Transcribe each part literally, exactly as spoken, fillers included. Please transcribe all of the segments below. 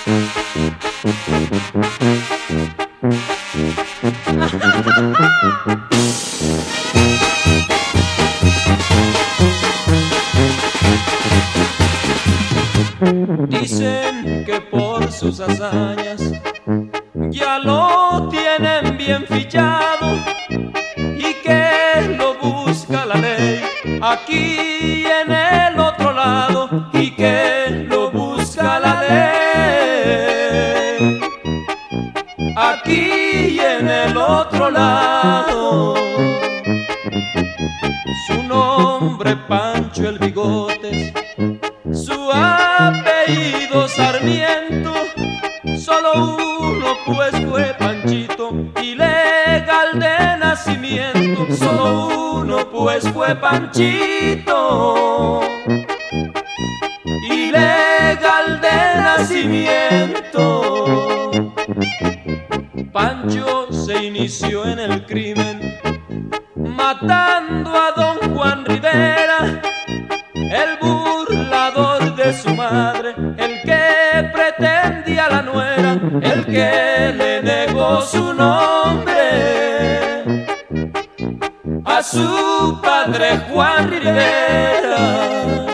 Dicen que por sus hazañas ya lo tienen bien fichado y que lo busca la ley aquí en el otro lado, y que lo busca la ley aquí en el otro lado. Su nombre Pancho el Bigotes, su apellido Sarmiento, solo uno pues fue Panchito, ilegal de nacimiento. Solo uno pues fue Panchito, ilegal de nacimiento. Pancho se inició en el crimen matando a don Juan Rivera, el burlador de su madre, el que pretendía la nuera, el que le negó su nombre a su padre Juan Rivera.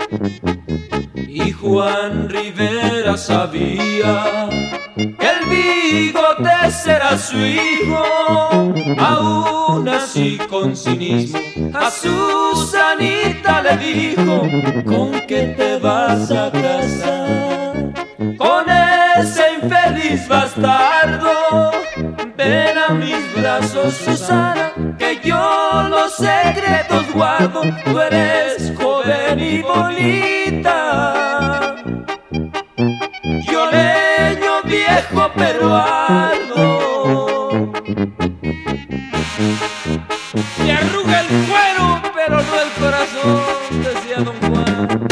Y Juan Rivera sabía que el Bigotes era su hijo, aún así con cinismo a Susanita le dijo: ¿con qué te vas a casar? Con ese infeliz bastardo. Ven a mis brazos, Susana, que yo los secretos guardo. Tú eres joven y bonita, yo leño viejo pero ardo. Se arruga el cuero, pero no el corazón, decía don Juan.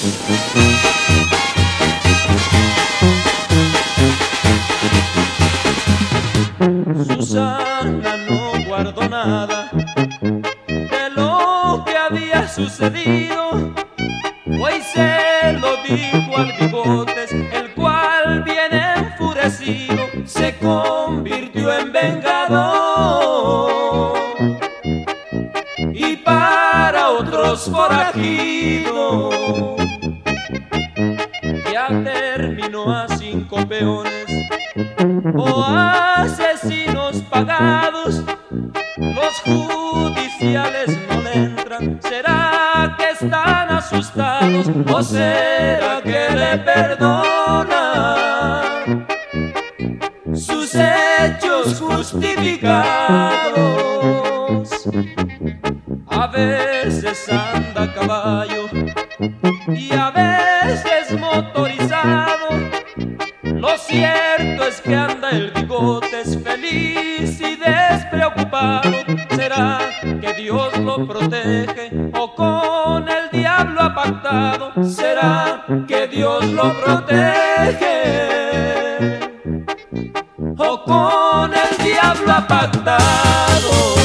Susana no guardó nada de lo que había sucedido, pues se lo dijo al Bigotes, el cual bien enfurecido se convirtió en vengador y para otros forajido. Ya terminó a cinco peones o asesinos pagados, los judiciales no le entran. ¿Será que están asustados o será que le perdonan sus hechos justificados? A veces anda a caballo y a veces motorizado. Lo cierto es que anda el Bigotes feliz y despreocupado. ¿Será que Dios lo protege o con el diablo ha pactado? ¿Será que Dios lo protege o con el diablo ha pactado?